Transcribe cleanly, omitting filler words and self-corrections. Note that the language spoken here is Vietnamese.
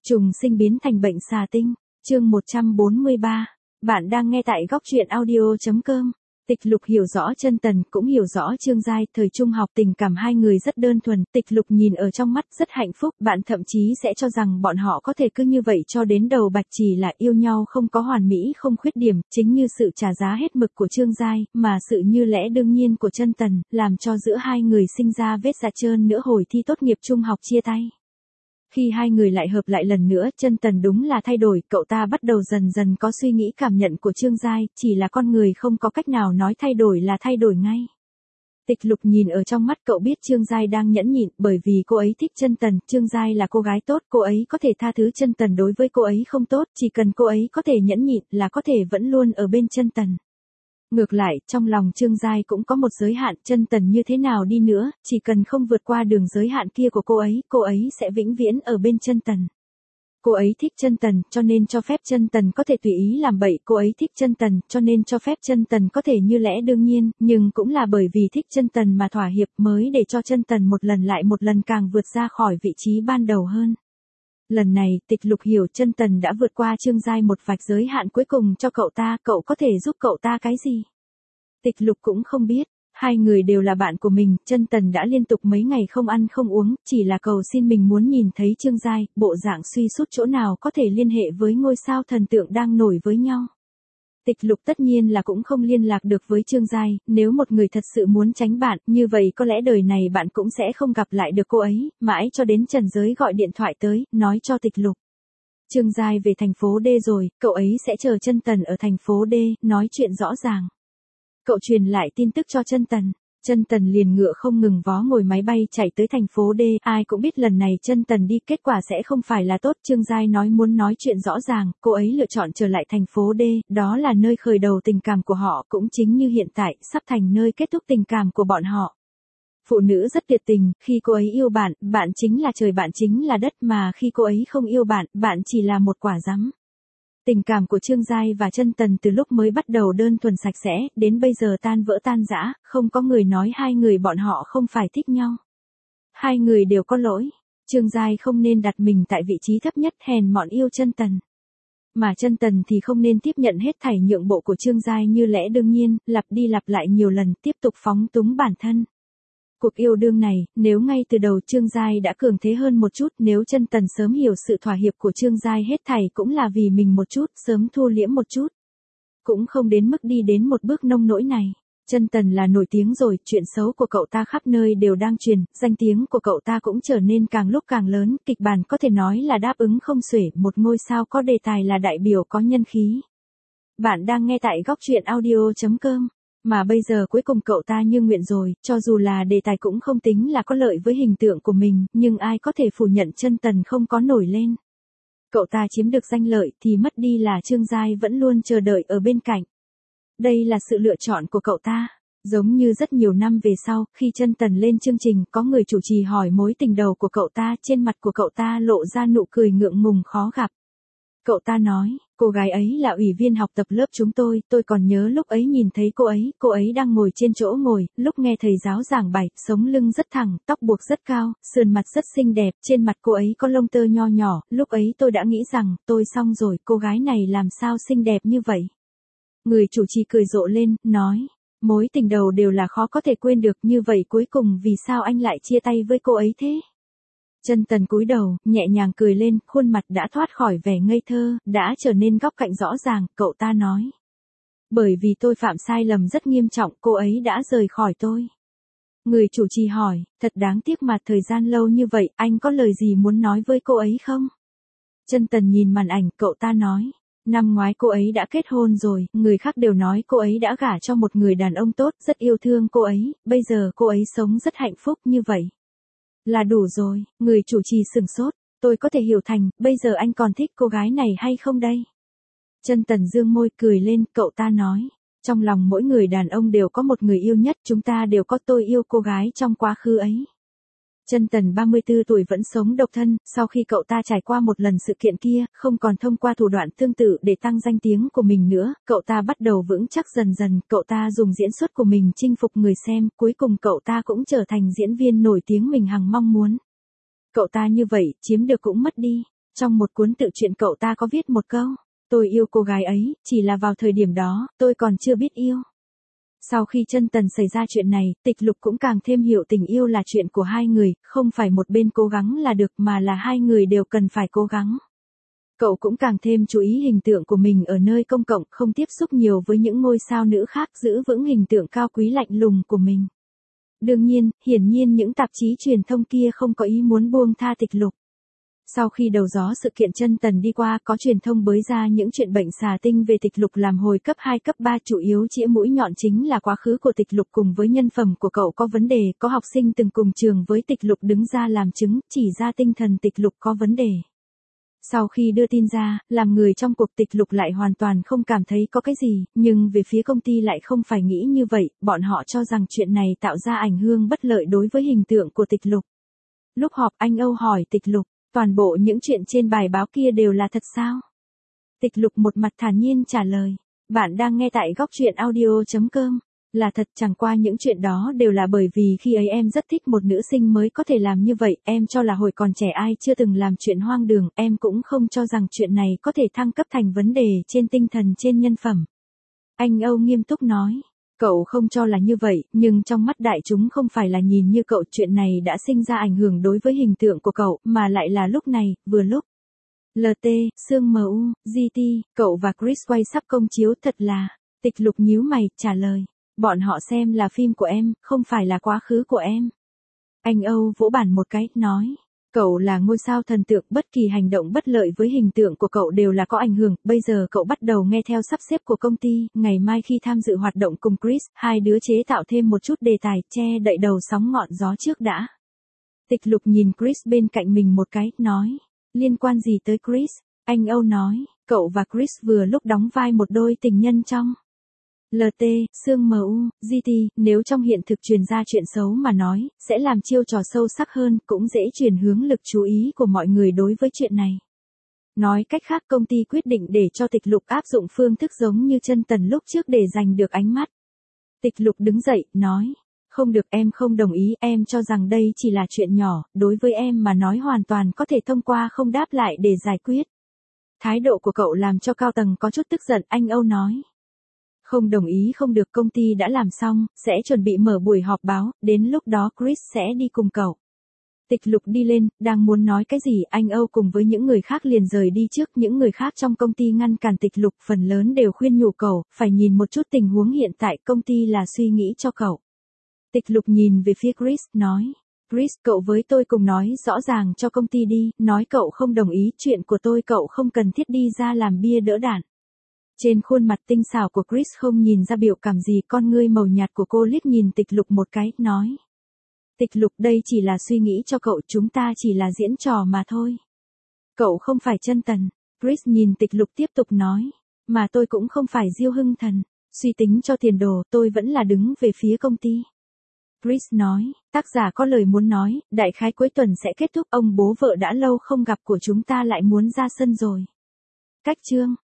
Trùng sinh biến thành bệnh xà tinh, chương 143. Bạn đang nghe tại góc truyện audio.com. Tịch Lục hiểu rõ Chân Tần, cũng hiểu rõ Trương Giai, thời trung học tình cảm hai người rất đơn thuần, Tịch Lục nhìn ở trong mắt rất hạnh phúc, bạn thậm chí sẽ cho rằng bọn họ có thể cứ như vậy cho đến đầu bạch, chỉ là yêu nhau không có hoàn mỹ không khuyết điểm, chính như sự trả giá hết mực của Trương Giai, mà sự như lẽ đương nhiên của Chân Tần, làm cho giữa hai người sinh ra vết dạ trơn nữa hồi thi tốt nghiệp trung học chia tay. Khi hai người lại hợp lại lần nữa, Chân Tần đúng là thay đổi, cậu ta bắt đầu dần dần có suy nghĩ cảm nhận của Trương Giai, chỉ là con người không có cách nào nói thay đổi là thay đổi ngay. Tịch Lục nhìn ở trong mắt cậu biết Trương Giai đang nhẫn nhịn, bởi vì cô ấy thích Chân Tần, Trương Giai là cô gái tốt, cô ấy có thể tha thứ Chân Tần đối với cô ấy không tốt, chỉ cần cô ấy có thể nhẫn nhịn là có thể vẫn luôn ở bên Chân Tần. Ngược lại, trong lòng Trương Giai cũng có một giới hạn, Chân Tần như thế nào đi nữa, chỉ cần không vượt qua đường giới hạn kia của cô ấy sẽ vĩnh viễn ở bên Chân Tần. Cô ấy thích Chân Tần, cho nên cho phép Chân Tần có thể tùy ý làm bậy, cô ấy thích Chân Tần, cho nên cho phép Chân Tần có thể như lẽ đương nhiên, nhưng cũng là bởi vì thích Chân Tần mà thỏa hiệp mới để cho Chân Tần một lần lại một lần càng vượt ra khỏi vị trí ban đầu hơn. Lần này, Tịch Lục hiểu Chân Tần đã vượt qua Trương Giai một vạch giới hạn cuối cùng cho cậu ta, cậu có thể giúp cậu ta cái gì? Tịch Lục cũng không biết, hai người đều là bạn của mình, Chân Tần đã liên tục mấy ngày không ăn không uống, chỉ là cầu xin mình muốn nhìn thấy Trương Giai, bộ dạng suy sút chỗ nào có thể liên hệ với ngôi sao thần tượng đang nổi với nhau. Tịch Lục tất nhiên là cũng không liên lạc được với Trương Giai, nếu một người thật sự muốn tránh bạn, như vậy có lẽ đời này bạn cũng sẽ không gặp lại được cô ấy, mãi cho đến Trần Giới gọi điện thoại tới, nói cho Tịch Lục. Trương Giai về thành phố D rồi, cậu ấy sẽ chờ Chân Tần ở thành phố D, nói chuyện rõ ràng. Cậu truyền lại tin tức cho Chân Tần. Chân Tần liền ngựa không ngừng vó ngồi máy bay chạy tới thành phố D, ai cũng biết lần này Chân Tần đi kết quả sẽ không phải là tốt, Trương Giai nói muốn nói chuyện rõ ràng, cô ấy lựa chọn trở lại thành phố D, đó là nơi khởi đầu tình cảm của họ, cũng chính như hiện tại, sắp thành nơi kết thúc tình cảm của bọn họ. Phụ nữ rất tuyệt tình, khi cô ấy yêu bạn, bạn chính là trời, bạn chính là đất, mà khi cô ấy không yêu bạn, bạn chỉ là một quả rắm. Tình cảm của Trương Giai và Chân Tần từ lúc mới bắt đầu đơn thuần sạch sẽ, đến bây giờ tan vỡ tan rã, không có người nói hai người bọn họ không phải thích nhau. Hai người đều có lỗi, Trương Giai không nên đặt mình tại vị trí thấp nhất, hèn mọn yêu Chân Tần. Mà Chân Tần thì không nên tiếp nhận hết thảy nhượng bộ của Trương Giai như lẽ đương nhiên, lặp đi lặp lại nhiều lần, tiếp tục phóng túng bản thân. Cuộc yêu đương này, nếu ngay từ đầu Trương Giai đã cường thế hơn một chút, nếu Chân Tần sớm hiểu sự thỏa hiệp của Trương Giai hết thảy cũng là vì mình một chút, sớm thu liễm một chút. Cũng không đến mức đi đến một bước nông nỗi này. Chân Tần là nổi tiếng rồi, chuyện xấu của cậu ta khắp nơi đều đang truyền, danh tiếng của cậu ta cũng trở nên càng lúc càng lớn, kịch bản có thể nói là đáp ứng không xuể, một ngôi sao có đề tài là đại biểu có nhân khí. Bạn đang nghe tại góc truyện audio.com. Mà bây giờ cuối cùng cậu ta như nguyện rồi, cho dù là đề tài cũng không tính là có lợi với hình tượng của mình, nhưng ai có thể phủ nhận Chân Tần không có nổi lên. Cậu ta chiếm được danh lợi thì mất đi là Trương Giai vẫn luôn chờ đợi ở bên cạnh. Đây là sự lựa chọn của cậu ta. Giống như rất nhiều năm về sau, khi Chân Tần lên chương trình, có người chủ trì hỏi mối tình đầu của cậu ta, trên mặt của cậu ta lộ ra nụ cười ngượng ngùng khó gặp. Cậu ta nói, cô gái ấy là ủy viên học tập lớp chúng tôi còn nhớ lúc ấy nhìn thấy cô ấy đang ngồi trên chỗ ngồi, lúc nghe thầy giáo giảng bài, sống lưng rất thẳng, tóc buộc rất cao, sườn mặt rất xinh đẹp, trên mặt cô ấy có lông tơ nho nhỏ, lúc ấy tôi đã nghĩ rằng, tôi xong rồi, cô gái này làm sao xinh đẹp như vậy. Người chủ trì cười rộ lên, nói, mối tình đầu đều là khó có thể quên được, như vậy cuối cùng vì sao anh lại chia tay với cô ấy thế? Chân Tần cúi đầu, nhẹ nhàng cười lên, khuôn mặt đã thoát khỏi vẻ ngây thơ, đã trở nên góc cạnh rõ ràng, cậu ta nói. Bởi vì tôi phạm sai lầm rất nghiêm trọng, cô ấy đã rời khỏi tôi. Người chủ trì hỏi, thật đáng tiếc mà thời gian lâu như vậy, anh có lời gì muốn nói với cô ấy không? Chân Tần nhìn màn ảnh, cậu ta nói. Năm ngoái cô ấy đã kết hôn rồi, người khác đều nói cô ấy đã gả cho một người đàn ông tốt, rất yêu thương cô ấy, bây giờ cô ấy sống rất hạnh phúc như vậy. Là đủ rồi, người chủ trì sửng sốt, tôi có thể hiểu thành, bây giờ anh còn thích cô gái này hay không đây? Chân Tần dương môi cười lên, cậu ta nói, trong lòng mỗi người đàn ông đều có một người yêu nhất, chúng ta đều có, tôi yêu cô gái trong quá khứ ấy. Chân Tần 34 tuổi vẫn sống độc thân, sau khi cậu ta trải qua một lần sự kiện kia, không còn thông qua thủ đoạn tương tự để tăng danh tiếng của mình nữa, cậu ta bắt đầu vững chắc dần dần, cậu ta dùng diễn xuất của mình chinh phục người xem, cuối cùng cậu ta cũng trở thành diễn viên nổi tiếng mình hằng mong muốn. Cậu ta như vậy, chiếm được cũng mất đi. Trong một cuốn tự truyện cậu ta có viết một câu, tôi yêu cô gái ấy, chỉ là vào thời điểm đó, tôi còn chưa biết yêu. Sau khi chân tần xảy ra chuyện này, Tịch Lục cũng càng thêm hiểu tình yêu là chuyện của hai người, không phải một bên cố gắng là được mà là hai người đều cần phải cố gắng. Cậu cũng càng thêm chú ý hình tượng của mình ở nơi công cộng, không tiếp xúc nhiều với những ngôi sao nữ khác, giữ vững hình tượng cao quý lạnh lùng của mình. Đương nhiên, hiển nhiên những tạp chí truyền thông kia không có ý muốn buông tha Tịch Lục. Sau khi đầu gió sự kiện chân tần đi qua, có truyền thông bới ra những chuyện bệnh xà tinh về Tịch Lục làm hồi cấp 2 cấp 3, chủ yếu chĩa mũi nhọn chính là quá khứ của Tịch Lục cùng với nhân phẩm của cậu có vấn đề, có học sinh từng cùng trường với Tịch Lục đứng ra làm chứng, chỉ ra tinh thần Tịch Lục có vấn đề. Sau khi đưa tin ra, làm người trong cuộc Tịch Lục lại hoàn toàn không cảm thấy có cái gì, nhưng về phía công ty lại không phải nghĩ như vậy, bọn họ cho rằng chuyện này tạo ra ảnh hưởng bất lợi đối với hình tượng của Tịch Lục. Lúc họp anh Âu hỏi Tịch Lục, toàn bộ những chuyện trên bài báo kia đều là thật sao? Tịch Lục một mặt thản nhiên trả lời, bạn đang nghe tại góc truyện audio.com. Là thật, chẳng qua những chuyện đó đều là bởi vì khi ấy em rất thích một nữ sinh mới có thể làm như vậy, em cho là hồi còn trẻ ai chưa từng làm chuyện hoang đường, em cũng không cho rằng chuyện này có thể thăng cấp thành vấn đề trên tinh thần trên nhân phẩm. Anh Âu nghiêm túc nói, cậu không cho là như vậy, nhưng trong mắt đại chúng không phải là nhìn như cậu, chuyện này đã sinh ra ảnh hưởng đối với hình tượng của cậu, mà lại là lúc này, vừa lúc. LT, Sương MU, GT, cậu và Chris quay sắp công chiếu thật là, Tịch Lục nhíu mày, trả lời. Bọn họ xem là phim của em, không phải là quá khứ của em. Anh Âu vỗ bàn một cái, nói. Cậu là ngôi sao thần tượng, bất kỳ hành động bất lợi với hình tượng của cậu đều là có ảnh hưởng. Bây giờ cậu bắt đầu nghe theo sắp xếp của công ty, ngày mai khi tham dự hoạt động cùng Chris, hai đứa chế tạo thêm một chút đề tài, che đậy đầu sóng ngọn gió trước đã. Tịch Lục nhìn Chris bên cạnh mình một cái, nói. Liên quan gì tới Chris? Anh Âu nói, cậu và Chris vừa lúc đóng vai một đôi tình nhân trong LT, Sương MU, GT, nếu trong hiện thực truyền ra chuyện xấu mà nói, sẽ làm chiêu trò sâu sắc hơn, cũng dễ truyền hướng lực chú ý của mọi người đối với chuyện này. Nói cách khác, công ty quyết định để cho Tịch Lục áp dụng phương thức giống như chân tần lúc trước để giành được ánh mắt. Tịch Lục đứng dậy, nói, không được, em không đồng ý, em cho rằng đây chỉ là chuyện nhỏ, đối với em mà nói hoàn toàn có thể thông qua không đáp lại để giải quyết. Thái độ của cậu làm cho cao tầng có chút tức giận, anh Âu nói. Không đồng ý không được, công ty đã làm xong, sẽ chuẩn bị mở buổi họp báo, đến lúc đó Chris sẽ đi cùng cậu. Tịch Lục đi lên, đang muốn nói cái gì, anh Âu cùng với những người khác liền rời đi trước, những người khác trong công ty ngăn cản Tịch Lục, phần lớn đều khuyên nhủ cậu, phải nhìn một chút tình huống hiện tại, công ty là suy nghĩ cho cậu. Tịch Lục nhìn về phía Chris, nói, Chris, cậu với tôi cùng nói rõ ràng cho công ty đi, nói cậu không đồng ý, chuyện của tôi cậu không cần thiết đi ra làm bia đỡ đạn. Trên khuôn mặt tinh xảo của Chris không nhìn ra biểu cảm gì, con ngươi màu nhạt của cô liếc nhìn Tịch Lục một cái, nói. Tịch Lục, đây chỉ là suy nghĩ cho cậu, chúng ta chỉ là diễn trò mà thôi. Cậu không phải chân tần. Chris nhìn Tịch Lục tiếp tục nói. Mà tôi cũng không phải Diêu Hưng Thần. Suy tính cho tiền đồ, tôi vẫn là đứng về phía công ty. Chris nói, tác giả có lời muốn nói, đại khái cuối tuần sẽ kết thúc, ông bố vợ đã lâu không gặp của chúng ta lại muốn ra sân rồi. Cách chương.